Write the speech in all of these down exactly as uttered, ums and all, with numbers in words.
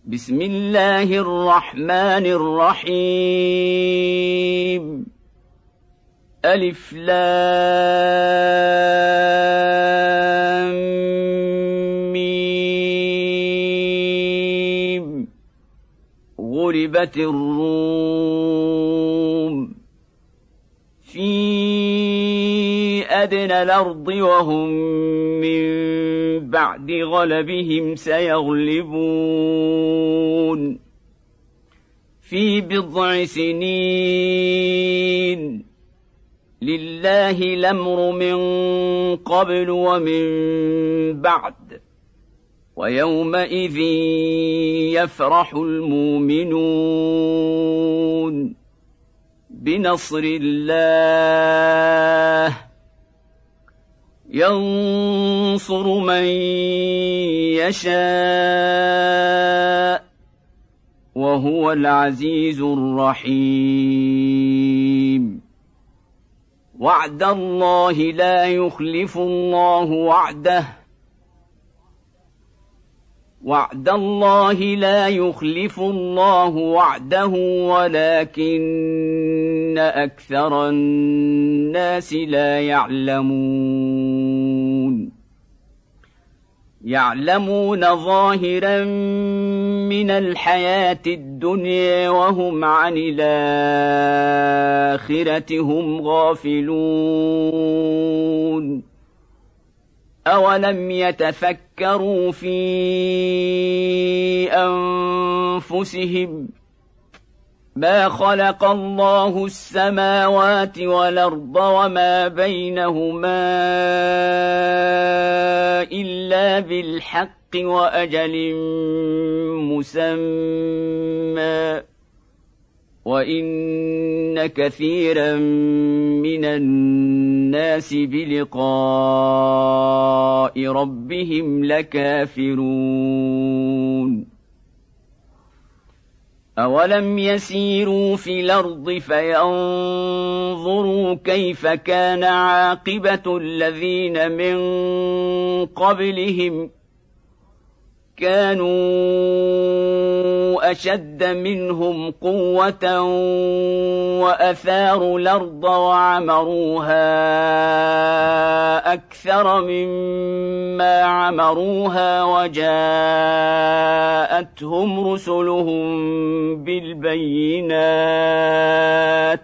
بسم الله الرحمن الرحيم ألف لام ميم غلبت الروم في أدنى الأرض وهم من بعد غلبهم سيغلبون في بضع سنين لله الأمر من قبل ومن بعد ويومئذ يفرح المؤمنون بنصر الله ينصر من يشاء وهو العزيز الرحيم وعد الله لا يخلف الله وعده وعد الله لا يخلف الله وعده ولكن أكثر الناس لا يعلمون يعلمون ظاهرا من الحياة الدنيا وهم عن الآخرة هم غافلون أولم يتفكروا في أنفسهم ما خلق الله السماوات والأرض وما بينهما إلا بالحق وأجل مسمى وإن كثيرا من الناس بلقاء ربهم لكافرون أولم يسيروا في الأرض فينظروا كيف كان عاقبة الذين من قبلهم كانوا أشد منهم قوة وأثاروا الأرض وعمروها أكثر مما عمروها وجاءتهم رسلهم بالبينات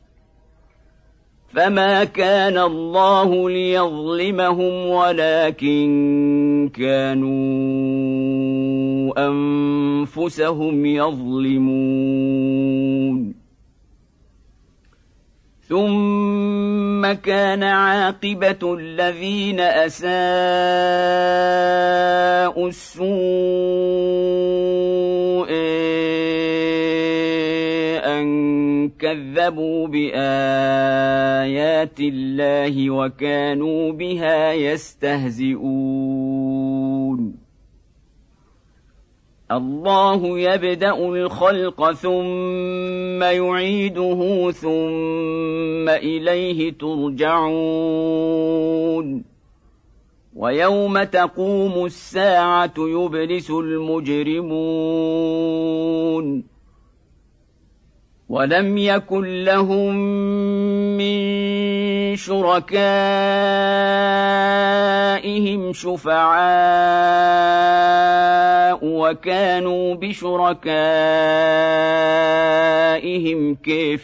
فما كان الله ليظلمهم ولكن كانوا أنفسهم يظلمون ثم كان عاقبة الذين أساءوا السوء أن كذبوا بآيات الله وكانوا بها يستهزئون الله يبدأ الخلق ثم يعيده ثم إليه ترجعون ويوم تقوم الساعة يبلس المجرمون ولم يكن لهم من شركائهم شفعاء وكانوا بشركائهم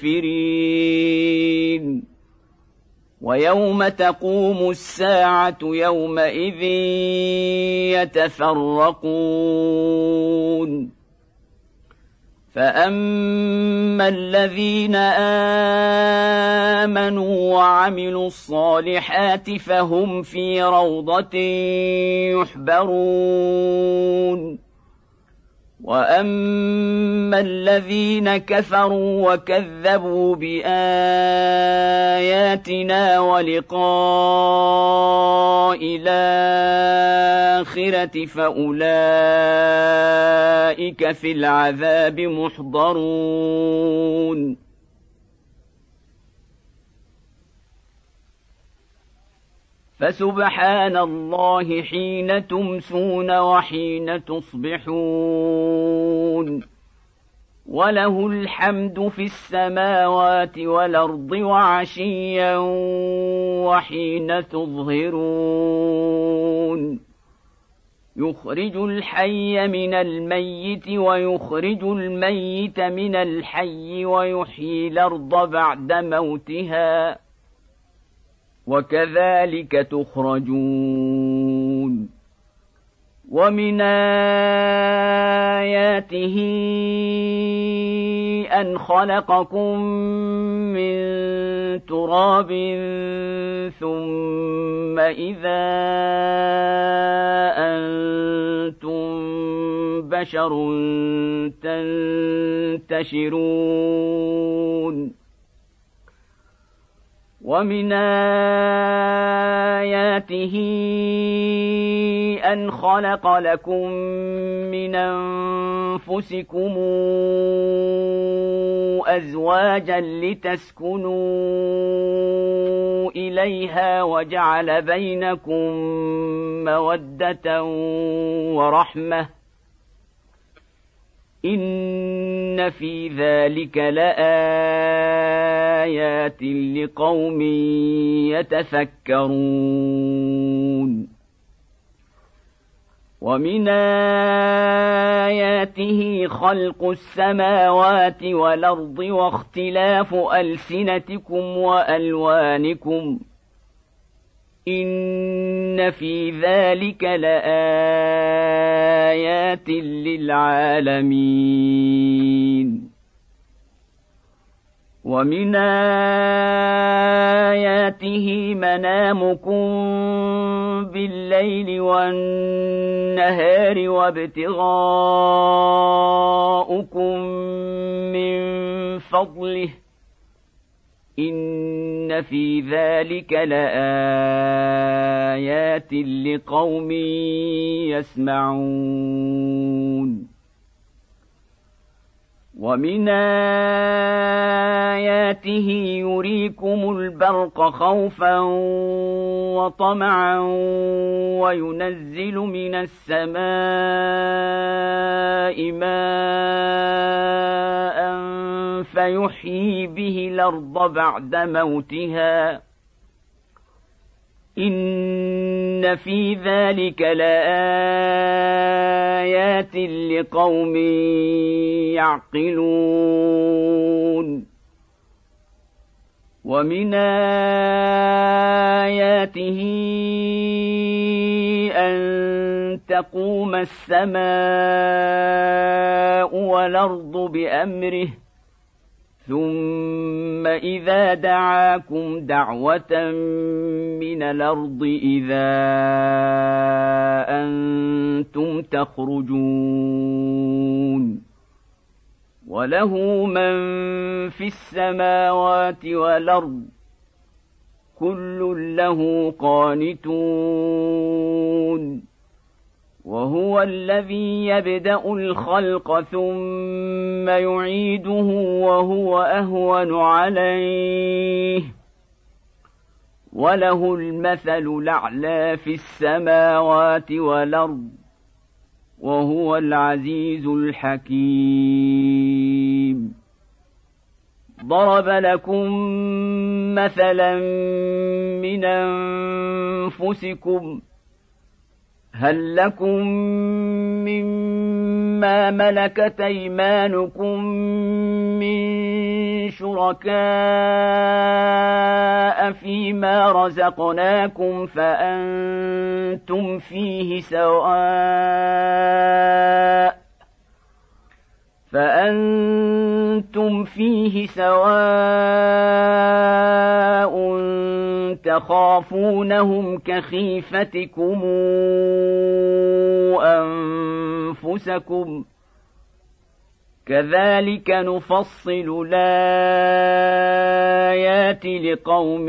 كافرين ويوم تقوم الساعة يومئذ يتفرقون فأما الذين آمنوا وعملوا الصالحات فهم في روضة يحبرون وأما الذين كفروا وكذبوا بآياتنا ولقاء الآخرة فأولئك في العذاب محضرون فسبحان الله حين تمسون وحين تصبحون وله الحمد في السماوات والأرض وعشيا وحين تظهرون يخرج الحي من الميت ويخرج الميت من الحي ويحيي الأرض بعد موتها وكذلك تخرجون ومن آياته أن خلقكم من تراب ثم إذا أنتم بشر تنتشرون ومن آياته أن خلق لكم من أنفسكم أزواجا لتسكنوا إليها وجعل بينكم مودة ورحمة إن في ذلك لآيات لقوم يتفكرون ومن آياته خلق السماوات والأرض واختلاف ألسنتكم وألوانكم إن في ذلك لآيات للعالمين ومن آياته منامكم بالليل والنهار وابتغاؤكم من فضله إن في ذلك لآيات لقوم يسمعون ومن آياته يريكم البرق خوفا وطمعا وينزل من السماء ماء فيحيي به الأرض بعد موتها إن في ذلك لآيات لقوم يعقلون ومن آياته أن تقوم السماء والأرض بأمره ثم إذا دعاكم دعوة من الأرض إذا أنتم تخرجون وله من في السماوات والأرض كل له قانتون وهو الذي يبدأ الخلق ثم يعيده وهو أهون عليه وله المثل الأعلى في السماوات والأرض وهو العزيز الحكيم ضرب لكم مثلا من أنفسكم هل لكم مما ملكت أيمانكم من شركاء فيما رزقناكم فأنتم فيه سواء فأنتم فيه سواء تخافونهم كخيفتكم أنفسكم كذلك نفصل الآيات لقوم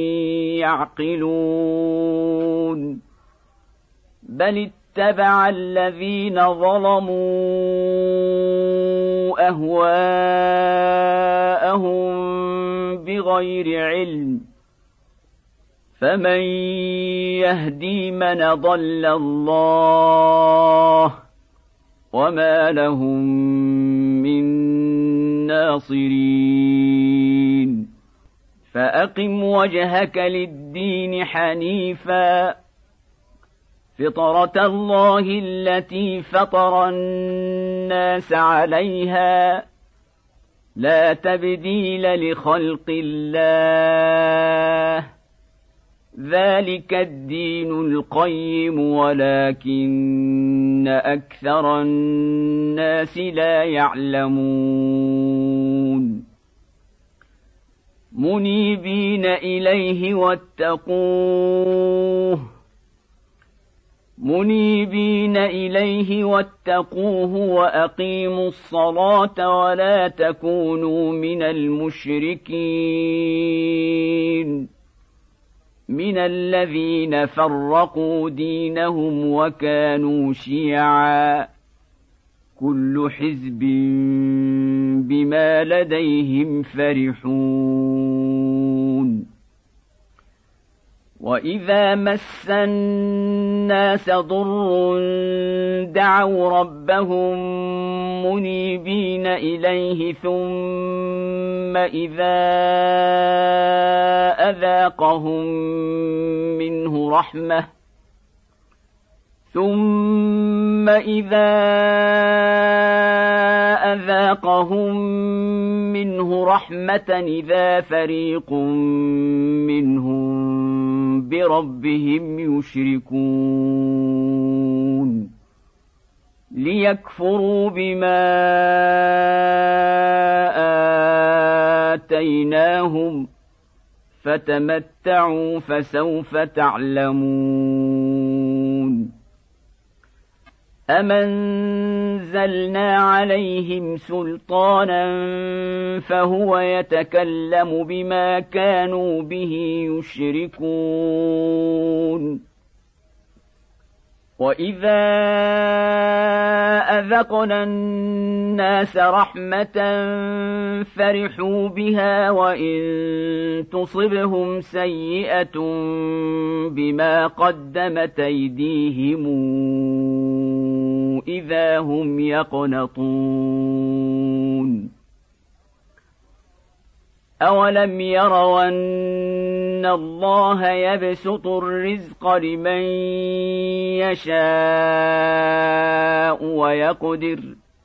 يعقلون بل اتبع الذين ظلموا أهواءهم بغير علم فمن يهدي من ضل الله وما لهم من الناصرين فأقم وجهك للدين حنيفا فطرة الله التي فطر الناس عليها لا تبديل لخلق الله ذلك الدين القيم ولكن أكثر الناس لا يعلمون منيبين إليه واتقوه منيبين إليه واتقوه وأقيموا الصلاة ولا تكونوا من المشركين من الذين فرقوا دينهم وكانوا شيعا كل حزب بما لديهم فرحون وإذا مس الناس ضر دعوا ربهم منيبين إليه ثم إذا أذاقهم منه رحمة ثم إذا أذاقهم منه رحمة إذا فريق منهم بربهم يشركون ليكفروا بما آتيناهم فتمتعوا فسوف تعلمون أمنزلنا عليهم سلطانا فهو يتكلم بما كانوا به يشركون وإذا أذقنا الناس رحمة فرحوا بها وإن تصبهم سيئة بما قدمت أيديهم إذا هم يقنطون أولم يروا أن الله يبسط الرزق لمن يشاء ويقدر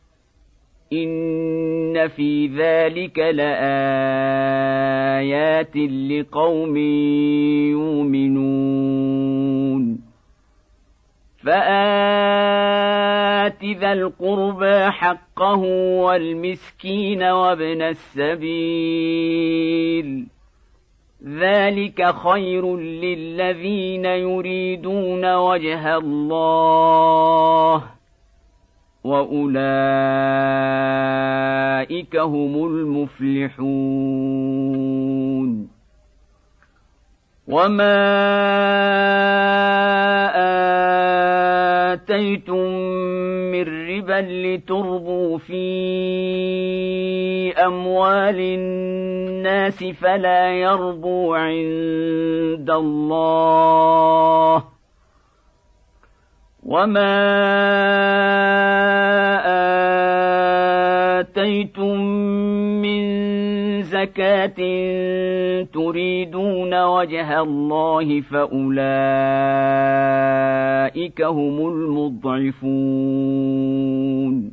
إن في ذلك لآيات لقوم يؤمنون فآت ذا القربى حقه والمسكين وابن السبيل ذلك خير للذين يريدون وجه الله وأولئك هم المفلحون وما آتيتم من ربا لتربوا في أموال الناس فلا يربو عند الله وما آتيتم من زكاة تريدون وجه الله فأولئك هم المضعفون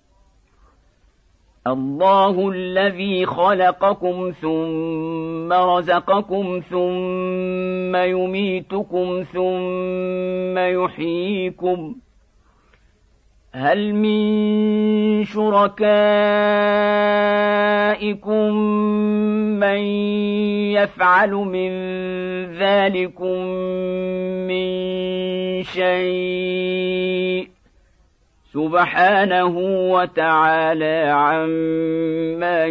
الله الذي خلقكم ثم رزقكم ثم يميتكم ثم يحييكم هل من شركائكم من يفعل من ذلكم من شيء سبحانه وتعالى عما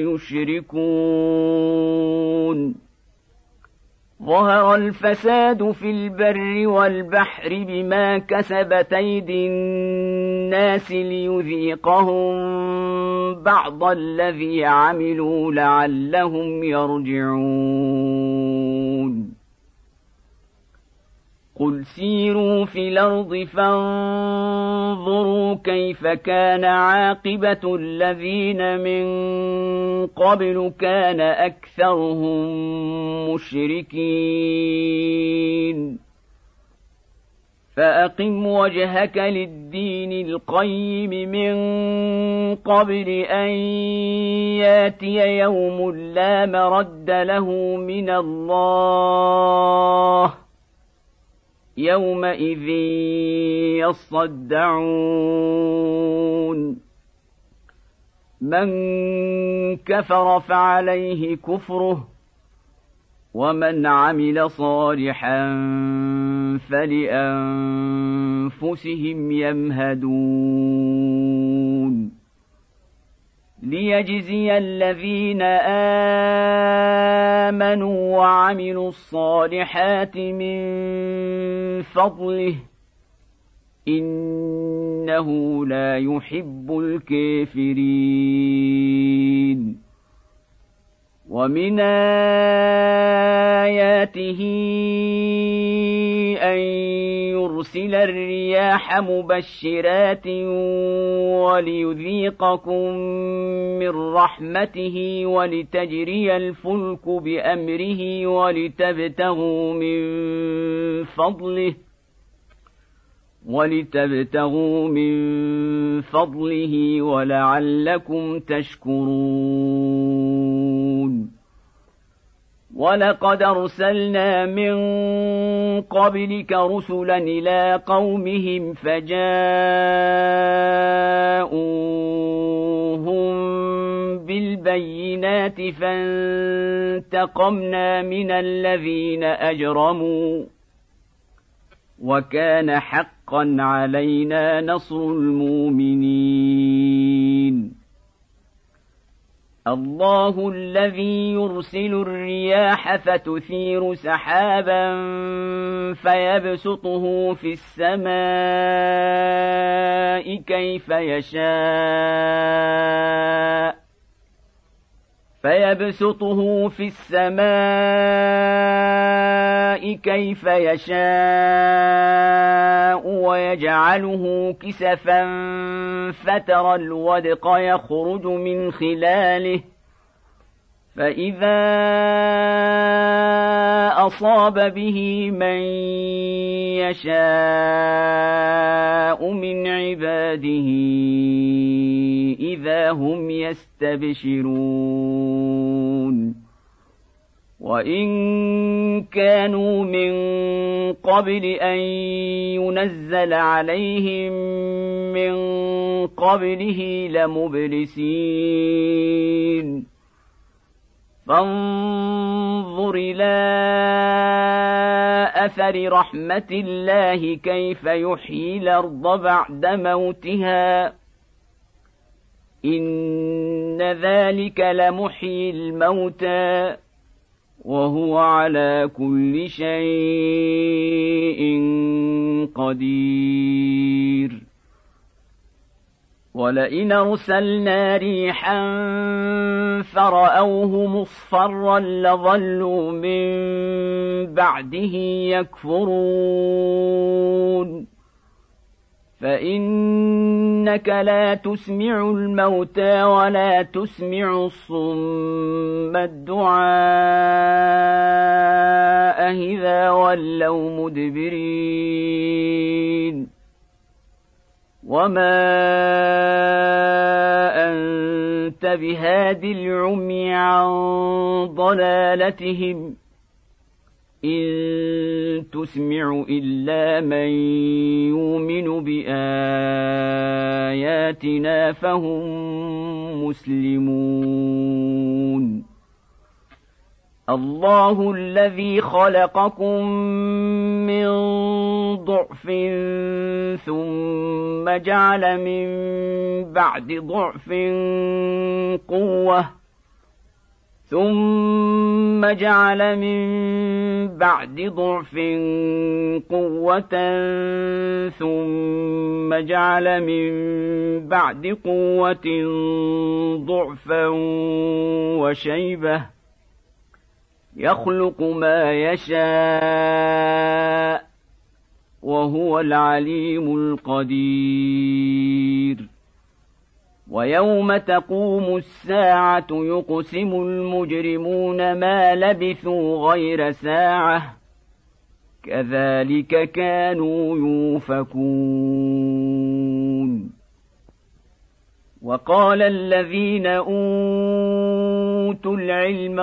يشركون ظهر الفساد في البر والبحر بما كسبت أيدي الناس ليذيقهم بعض الذي عملوا لعلهم يرجعون قل سيروا في الأرض فانظروا كيف كان عاقبة الذين من قبل كان أكثرهم مشركين فأقم وجهك للدين القيم من قبل أن ياتي يوم لا مرد له من الله يومئذ يصدعون من كفر فعليه كفره ومن عمل صالحا فلأنفسهم يمهدون ليجزي الذين آمنوا وعملوا الصالحات من فضله إنه لا يحب الكافرين ومن آياته أن يرسل الرياح مبشرات وليذيقكم من رحمته ولتجري الفلك بأمره ولتبتغوا من فضله ولتبتغوا من فضله ولعلكم تشكرون ولقد أرسلنا من قبلك رسلا إلى قومهم فجاءوهم بالبينات فانتقمنا من الذين أجرموا وكان حقا علينا نصر المؤمنين الله الذي يرسل الرياح فتثير سحابا فيبسطه في السماء كيف يشاء فيبسطه في السماء كيف يشاء ويجعله كسفا فترى الودق يخرج من خلاله فإذا أصاب به من يشاء من عباده إذا هم يستبشرون وإن كانوا من قبل أن ينزل عليهم من قبله لمبلسين فانظر إلى أثر رحمة الله كيف يحيي الأرض بعد موتها إن ذلك لمحيي الموتى وهو على كل شيء قدير ولئن أرسلنا ريحا فرأوه مصفرا لظلوا من بعده يكفرون فإنك لا تسمع الموتى ولا تسمع الصم الدعاء إذا ولوا مدبرين وما أنت بهاد العمي عن ضلالتهم إن تسمع إلا من يؤمن بآياتنا فهم مسلمون الله الذي خلقكم من ضعف ثم جعل من بعد ضعف قوة ثم جعل من بعد ضعف قوة ثم جعل من بعد قوة ضعفا وشيبة يخلق ما يشاء وهو العليم القدير ويوم تقوم الساعة يقسم المجرمون ما لبثوا غير ساعة كذلك كانوا يؤفكون وقال الذين أوتوا العلم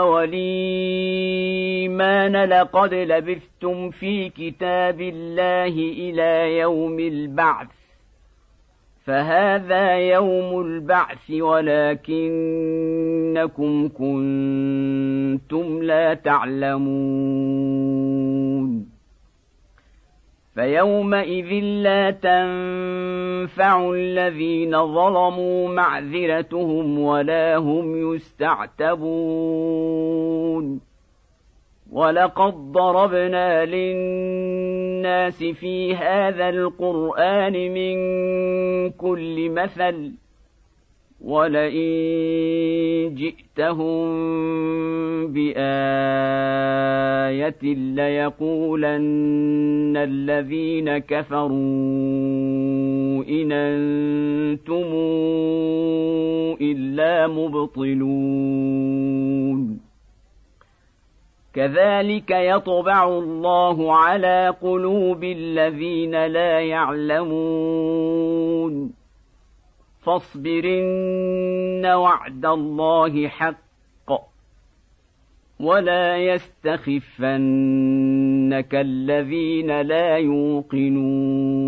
والإيمان لقد لبثتم في كتاب الله إلى يوم البعث فهذا يوم البعث ولكنكم كنتم لا تعلمون فيومئذ لا تنفع الذين ظلموا معذرتهم ولا هم يستعتبون ولقد ضربنا للناس في هذا القرآن من كل مثل ولئن جئتهم بآية ليقولن الذين كفروا إن أنتم إلا مبطلون كذلك يطبع الله على قلوب الذين لا يعلمون فاصبرن وعد الله حق ولا يستخفنك الذين لا يوقنون